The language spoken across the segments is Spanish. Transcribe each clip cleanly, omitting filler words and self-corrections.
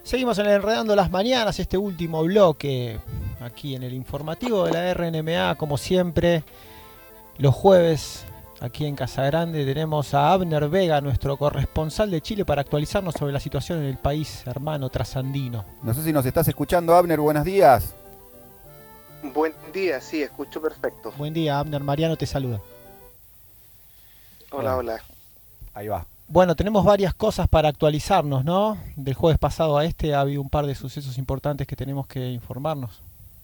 Seguimos en el Enredando las Mañanas, este último bloque aquí en el informativo de la RNMA, como siempre, los jueves aquí en Casa Grande tenemos a Abner Vega, nuestro corresponsal de Chile, para actualizarnos sobre la situación en el país hermano trasandino. No sé si nos estás escuchando, Abner, buenos días. Buen día, sí, escucho perfecto. Buen día, Abner. Mariano te saluda. Hola, Bueno, hola. ahí va. Bueno, tenemos varias cosas para actualizarnos, ¿no? Del jueves pasado a este ha habido un par de sucesos importantes que tenemos que informarnos.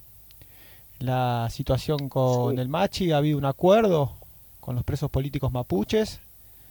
La situación con Sí, el Machi, ha habido un acuerdo con los presos políticos mapuches.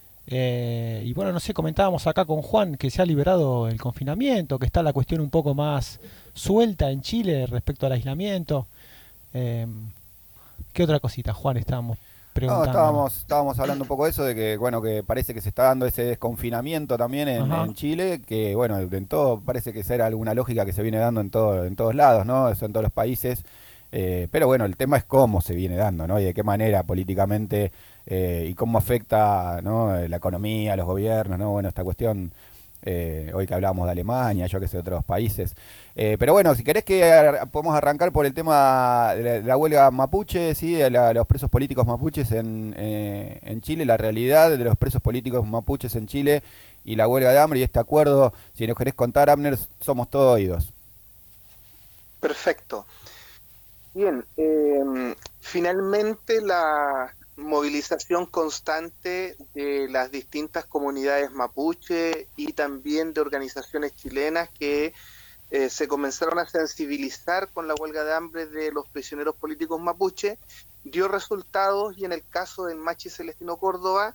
Y bueno, no sé, comentábamos acá con Juan que se ha liberado el confinamiento, que está la cuestión un poco más suelta en Chile respecto al aislamiento. Eh, ¿Qué otra cosita, Juan, estábamos No, preguntándonos? estábamos hablando un poco de eso, de que, bueno, que parece que se está dando ese desconfinamiento también Ajá. en Chile, que, bueno, en todo parece que será alguna lógica que se viene dando en todos lados, ¿no? Eso en todos los países. Pero bueno, el tema es cómo se viene dando, ¿no? Y de qué manera políticamente y cómo afecta, ¿no? La economía, los gobiernos, ¿no? Bueno, esta cuestión, hoy que hablábamos de Alemania, yo que sé, de otros países. Pero bueno, si querés que podemos arrancar por el tema de la huelga mapuche, ¿sí? De los presos políticos mapuches en Chile, la realidad de los presos políticos mapuches en Chile y la huelga de hambre y este acuerdo, si nos querés contar, Abner, somos todos oídos. perfecto. Bien, finalmente la movilización constante de las distintas comunidades mapuche y también de organizaciones chilenas que se comenzaron a sensibilizar con la huelga de hambre de los prisioneros políticos mapuche dio resultados y en el caso del Machi Celestino Córdoba,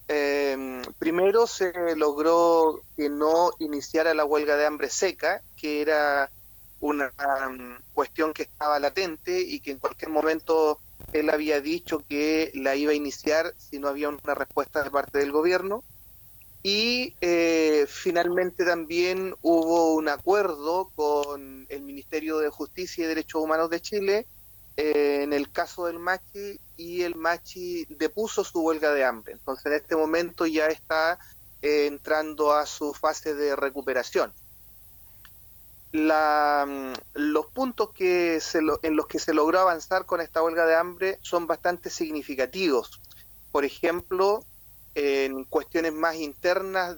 primero se logró que no iniciara la huelga de hambre seca, que era una cuestión que estaba latente y que en cualquier momento él había dicho que la iba a iniciar si no había una respuesta de parte del gobierno. Y finalmente también hubo un acuerdo con el Ministerio de Justicia y Derechos Humanos de Chile en el caso del Machi, y el Machi depuso su huelga de hambre. Entonces en este momento ya está entrando a su fase de recuperación. Los puntos en los que se logró avanzar con esta huelga de hambre son bastante significativos. Por ejemplo, en cuestiones más internas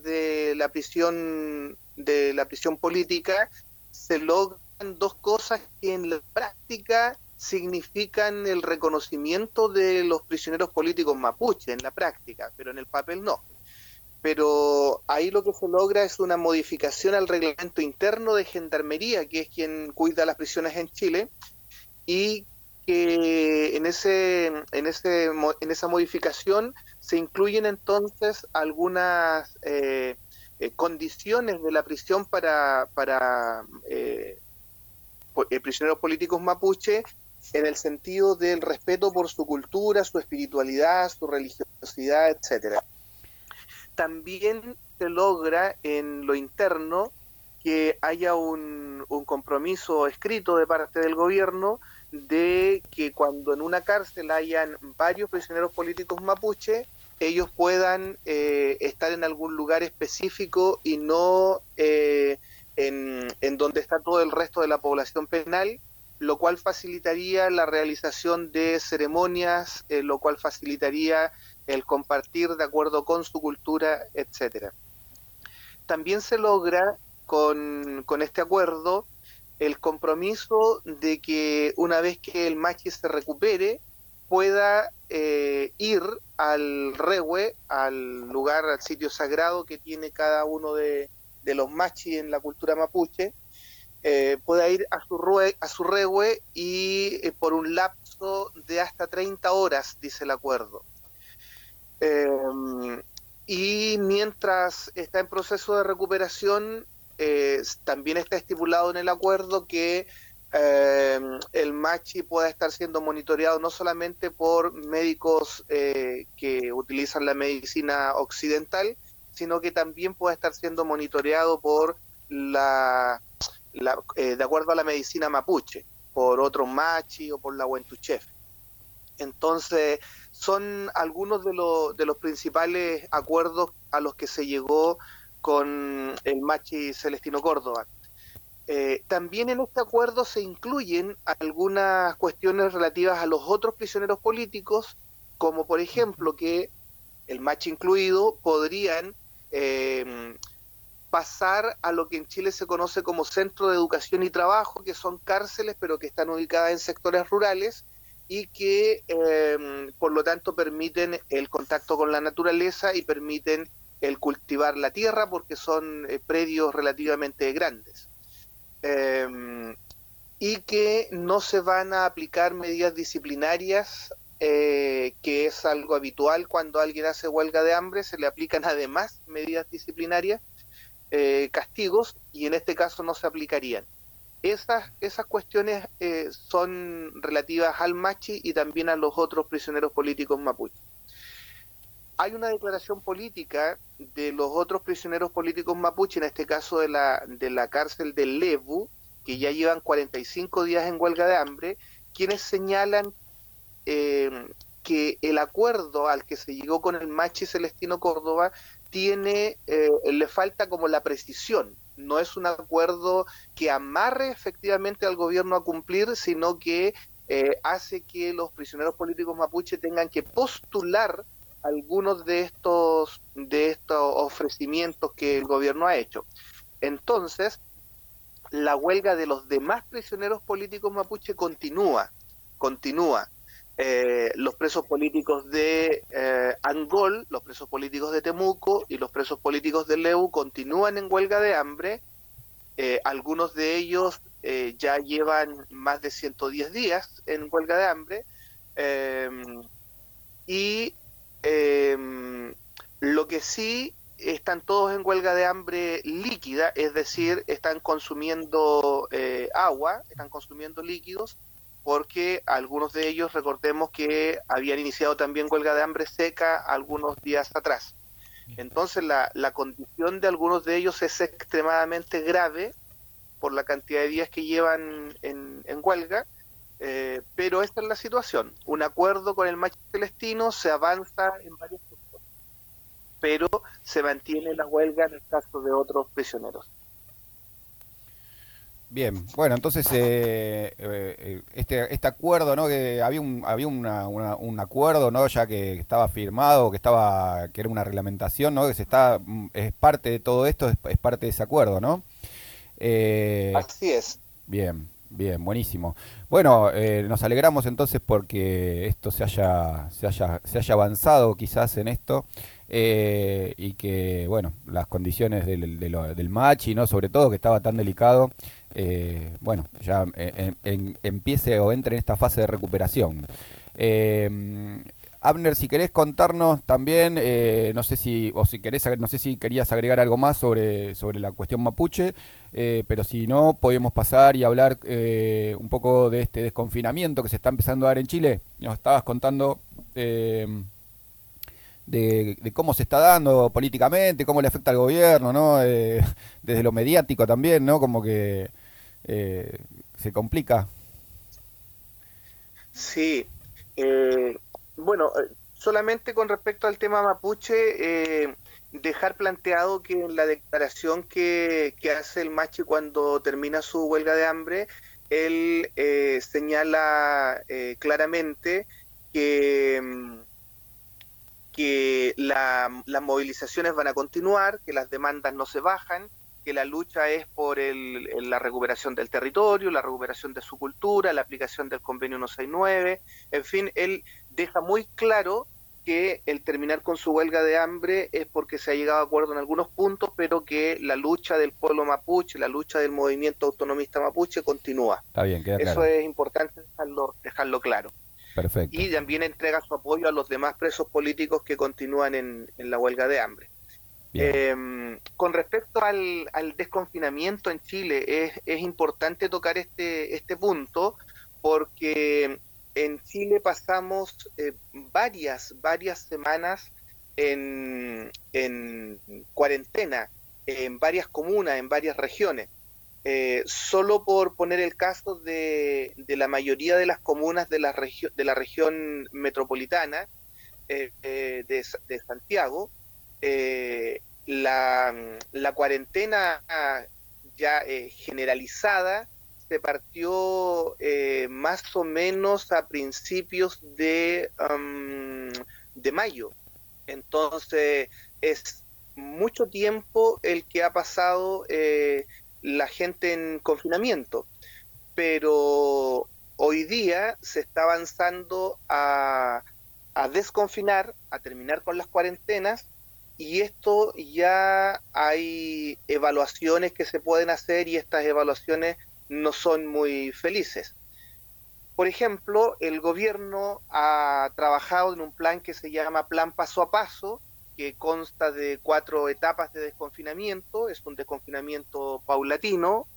de la prisión política, se logran dos cosas que en la práctica significan el reconocimiento de los prisioneros políticos mapuche en la práctica, pero en el papel no. Pero ahí lo que se logra es una modificación al reglamento interno de Gendarmería, que es quien cuida las prisiones en Chile, y que en esa modificación se incluyen entonces algunas condiciones de la prisión para prisioneros políticos mapuche, en el sentido del respeto por su cultura, su espiritualidad, su religiosidad, etcétera. También se logra en lo interno que haya un compromiso escrito de parte del gobierno de que cuando en una cárcel hayan varios prisioneros políticos mapuche, ellos puedan estar en algún lugar específico y no en donde está todo el resto de la población penal, lo cual facilitaría la realización de ceremonias, lo cual facilitaría el compartir de acuerdo con su cultura, etcétera. También se logra con este acuerdo el compromiso de que una vez que el machi se recupere, pueda ir al regue, al lugar, al sitio sagrado que tiene cada uno de los machi en la cultura mapuche, pueda ir a su regue y por un lapso de hasta 30 horas, dice el acuerdo. Eh, y mientras está en proceso de recuperación, también está estipulado en el acuerdo que el Machi pueda estar siendo monitoreado no solamente por médicos que utilizan la medicina occidental, sino que también pueda estar siendo monitoreado por de acuerdo a la medicina mapuche, por otros Machi o por la Huentuchef. Entonces, son algunos de los principales acuerdos a los que se llegó con el Machi Celestino Córdoba. También en este acuerdo se incluyen algunas cuestiones relativas a los otros prisioneros políticos, como por ejemplo que el MACH incluido podrían pasar a lo que en Chile se conoce como centro de educación y trabajo, que son cárceles pero que están ubicadas en sectores rurales y que por lo tanto permiten el contacto con la naturaleza y permiten el cultivar la tierra porque son predios relativamente grandes. Y que no se van a aplicar medidas disciplinarias, que es algo habitual cuando alguien hace huelga de hambre, se le aplican además medidas disciplinarias, castigos, y en este caso no se aplicarían. Esas cuestiones son relativas al Machi y también a los otros prisioneros políticos mapuches. Hay una declaración política de los otros prisioneros políticos mapuche, en este caso de la cárcel del Lebu, que ya llevan 45 días en huelga de hambre, quienes señalan que el acuerdo al que se llegó con el Machi Celestino Córdoba le falta como la precisión. No es un acuerdo que amarre efectivamente al gobierno a cumplir, sino que hace que los prisioneros políticos mapuche tengan que postular algunos de estos ofrecimientos que el gobierno ha hecho. Entonces, la huelga de los demás prisioneros políticos mapuche continúa. Los presos políticos de Angol, los presos políticos de Temuco y los presos políticos de Leu continúan en huelga de hambre. Algunos de ellos ya llevan más de 110 días en huelga de hambre. Y lo que sí, están todos en huelga de hambre líquida, es decir, están consumiendo agua, están consumiendo líquidos, porque algunos de ellos, recordemos que habían iniciado también huelga de hambre seca algunos días atrás. Entonces la condición de algunos de ellos es extremadamente grave por la cantidad de días que llevan en huelga. Pero esta es la situación. Un acuerdo con el Machi Celestino, se avanza en varios puntos, pero se mantiene la huelga en el caso de otros prisioneros. Bien, bueno, entonces este acuerdo, ¿no? Que había un acuerdo, ¿no? Ya que estaba firmado, que era una reglamentación, ¿no? Es parte de todo esto, es parte de ese acuerdo, ¿no? Así es. Bien, bien, buenísimo. Bueno, nos alegramos entonces porque esto se haya avanzado quizás en esto, y que, bueno, las condiciones del Machi, ¿no? Sobre todo que estaba tan delicado, bueno, ya empiece o entre en esta fase de recuperación. Abner, si querés contarnos también, no sé si querías agregar algo más sobre la cuestión mapuche, pero si no, podemos pasar y hablar un poco de este desconfinamiento que se está empezando a dar en Chile. Nos estabas contando de cómo se está dando políticamente, cómo le afecta al gobierno, ¿no? Desde lo mediático también, ¿no? Como que se complica. Sí. Bueno, solamente con respecto al tema mapuche, dejar planteado que en la declaración que hace el Machi cuando termina su huelga de hambre, él señala claramente que, que las movilizaciones van a continuar, que las demandas no se bajan, que la lucha es por la recuperación del territorio, la recuperación de su cultura, la aplicación del convenio 169, en fin, él deja muy claro que el terminar con su huelga de hambre es porque se ha llegado a acuerdo en algunos puntos, pero que la lucha del pueblo mapuche, la lucha del movimiento autonomista mapuche continúa. Está bien, queda claro. Eso es importante dejarlo claro. Perfecto. Y también entrega su apoyo a los demás presos políticos que continúan en la huelga de hambre. Con respecto al desconfinamiento en Chile, es importante tocar este punto, porque en Chile pasamos varias semanas en cuarentena, en varias comunas, en varias regiones. Solo por poner el caso de la mayoría de las comunas de la región metropolitana de Santiago, la cuarentena ya generalizada se partió más o menos a principios de mayo. Entonces es mucho tiempo el que ha pasado la gente en confinamiento, pero hoy día se está avanzando a desconfinar, a terminar con las cuarentenas, y esto ya hay evaluaciones que se pueden hacer y estas evaluaciones no son muy felices. Por ejemplo, el gobierno ha trabajado en un plan que se llama Plan Paso a Paso, que consta de 4 etapas de desconfinamiento, es un desconfinamiento paulatino,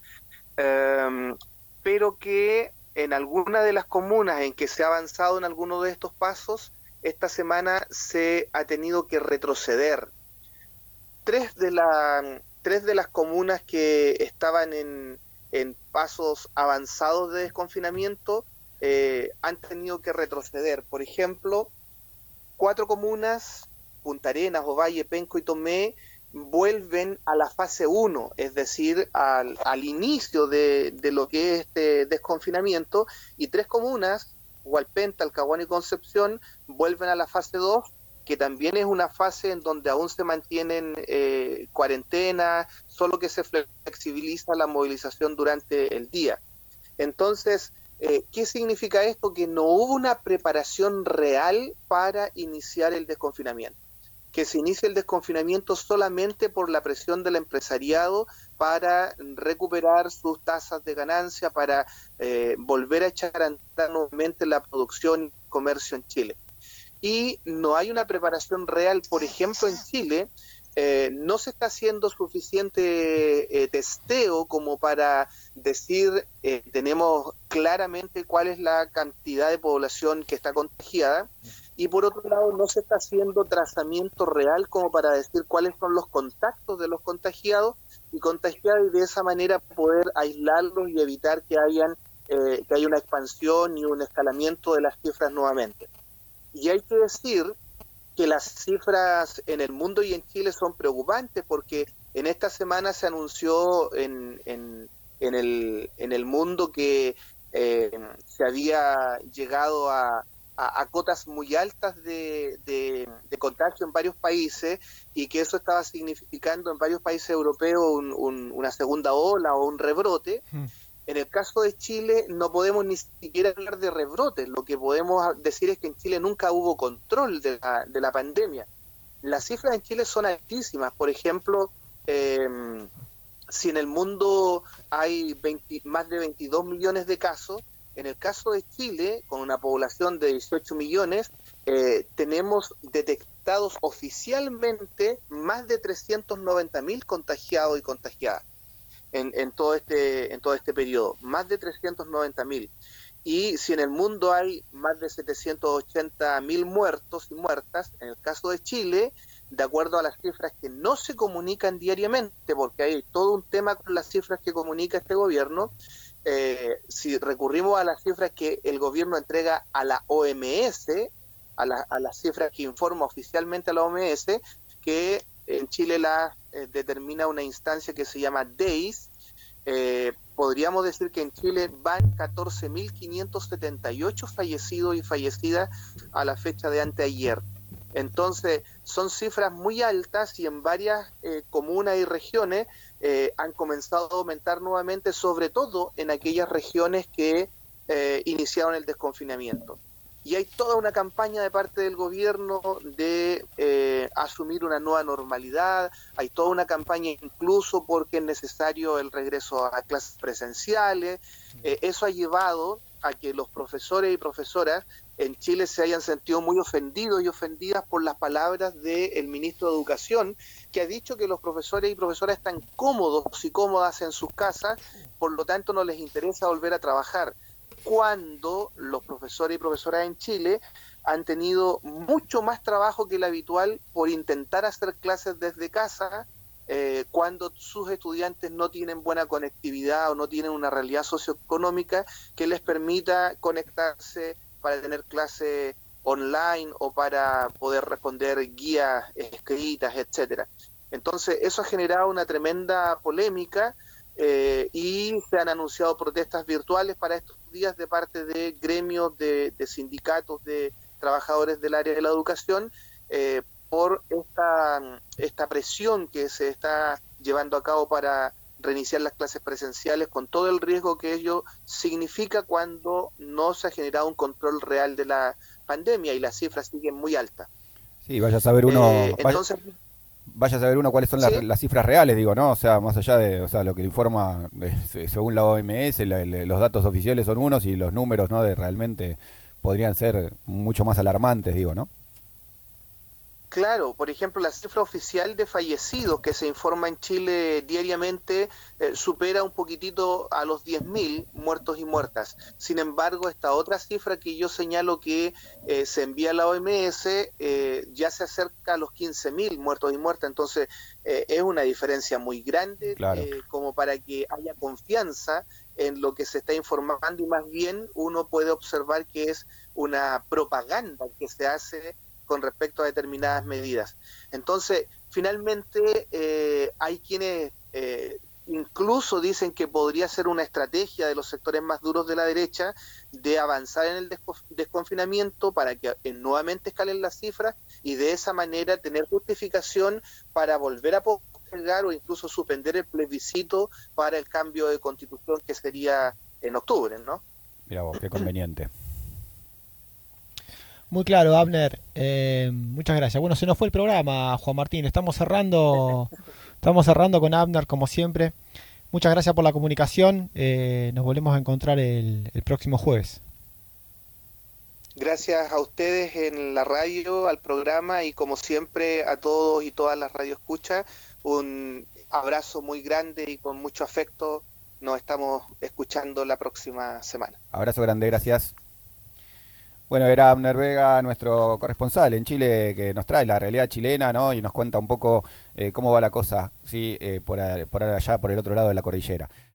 pero que en alguna de las comunas en que se ha avanzado en alguno de estos pasos, esta semana se ha tenido que retroceder. Tres de las comunas que estaban en pasos avanzados de desconfinamiento han tenido que retroceder. Por ejemplo, 4 comunas, Punta Arenas, Ovalle, Penco y Tomé, vuelven a la fase 1, es decir, al inicio de lo que es este desconfinamiento, y 3 comunas, Hualpén, Talcahuano y Concepción, vuelven a la fase 2, que también es una fase en donde aún se mantienen cuarentena, solo que se flexibiliza la movilización durante el día. Entonces, ¿qué significa esto? Que no hubo una preparación real para iniciar el desconfinamiento. Que se inicie el desconfinamiento solamente por la presión del empresariado para recuperar sus tasas de ganancia, para volver a echar a andar nuevamente la producción y comercio en Chile. Y no hay una preparación real. Por ejemplo, en Chile no se está haciendo suficiente testeo como para decir tenemos claramente cuál es la cantidad de población que está contagiada, y por otro lado no se está haciendo trazamiento real como para decir cuáles son los contactos de los contagiados y de esa manera poder aislarlos y evitar que haya una expansión y un escalamiento de las cifras nuevamente. Y hay que decir que las cifras en el mundo y en Chile son preocupantes, porque en esta semana se anunció en el mundo que se había llegado a cotas muy altas de contagio en varios países, y que eso estaba significando en varios países europeos una segunda ola o un rebrote. En el caso de Chile no podemos ni siquiera hablar de rebrotes, lo que podemos decir es que en Chile nunca hubo control de la pandemia. Las cifras en Chile son altísimas. Por ejemplo, si en el mundo hay más de 22 millones de casos, en el caso de Chile, con una población de 18 millones, tenemos detectados oficialmente más de 390.000 contagiados y contagiadas en todo este periodo, más de 390.000. Y si en el mundo hay más de 780.000 muertos y muertas, en el caso de Chile, de acuerdo a las cifras que no se comunican diariamente, porque hay todo un tema con las cifras que comunica este gobierno, si recurrimos a las cifras que el gobierno entrega a la OMS, a las cifras que informa oficialmente a la OMS, que en Chile la determina una instancia que se llama DEIS, podríamos decir que en Chile van 14.578 fallecidos y fallecidas a la fecha de anteayer. Entonces, son cifras muy altas y en varias comunas y regiones han comenzado a aumentar nuevamente, sobre todo en aquellas regiones que iniciaron el desconfinamiento. Y hay toda una campaña de parte del gobierno de asumir una nueva normalidad, hay toda una campaña incluso porque es necesario el regreso a clases presenciales. Eso ha llevado a que los profesores y profesoras en Chile se hayan sentido muy ofendidos y ofendidas por las palabras del ministro de Educación, que ha dicho que los profesores y profesoras están cómodos y cómodas en sus casas, por lo tanto no les interesa volver a trabajar, cuando los profesores y profesoras en Chile han tenido mucho más trabajo que el habitual por intentar hacer clases desde casa, cuando sus estudiantes no tienen buena conectividad o no tienen una realidad socioeconómica que les permita conectarse para tener clases online o para poder responder guías escritas, etcétera. Entonces, eso ha generado una tremenda polémica y se han anunciado protestas virtuales para estos días de parte de gremios, de sindicatos, de trabajadores del área de la educación, por esta presión que se está llevando a cabo para reiniciar las clases presenciales, con todo el riesgo que ello significa cuando no se ha generado un control real de la pandemia y las cifras siguen muy altas. Sí, vaya a saber uno, Entonces, vaya a saber uno cuáles son sí, las cifras reales, digo, ¿no? O sea, más allá de, o sea, lo que le informa según la OMS, los datos oficiales son unos y los números, ¿no? De realmente podrían ser mucho más alarmantes, digo, ¿no? claro, por ejemplo, la cifra oficial de fallecidos que se informa en Chile diariamente supera un poquitito a los 10.000 muertos y muertas. Sin embargo, esta otra cifra que yo señalo que se envía a la OMS ya se acerca a los 15.000 muertos y muertas. Entonces, es una diferencia muy grande Claro. como para que haya confianza en lo que se está informando y más bien uno puede observar que es una propaganda que se hace con respecto a determinadas medidas. Entonces, finalmente, hay quienes incluso dicen que podría ser una estrategia de los sectores más duros de la derecha de avanzar en el desconfinamiento para que nuevamente escalen las cifras y de esa manera tener justificación para volver a postergar o incluso suspender el plebiscito para el cambio de constitución que sería en octubre, ¿no? Mira vos, qué conveniente. Muy claro, Abner. Muchas gracias. Bueno, se nos fue el programa, Juan Martín. Estamos cerrando con Abner como siempre. Muchas gracias por la comunicación. Nos volvemos a encontrar el próximo jueves. Gracias a ustedes en la radio, al programa y como siempre a todos y todas las radioescuchas, un abrazo muy grande y con mucho afecto. Nos estamos escuchando la próxima semana. Abrazo grande, gracias. Bueno, era Abner Vega, nuestro corresponsal en Chile, que nos trae la realidad chilena, ¿no? Y nos cuenta un poco cómo va la cosa, sí, por allá, por el otro lado de la cordillera.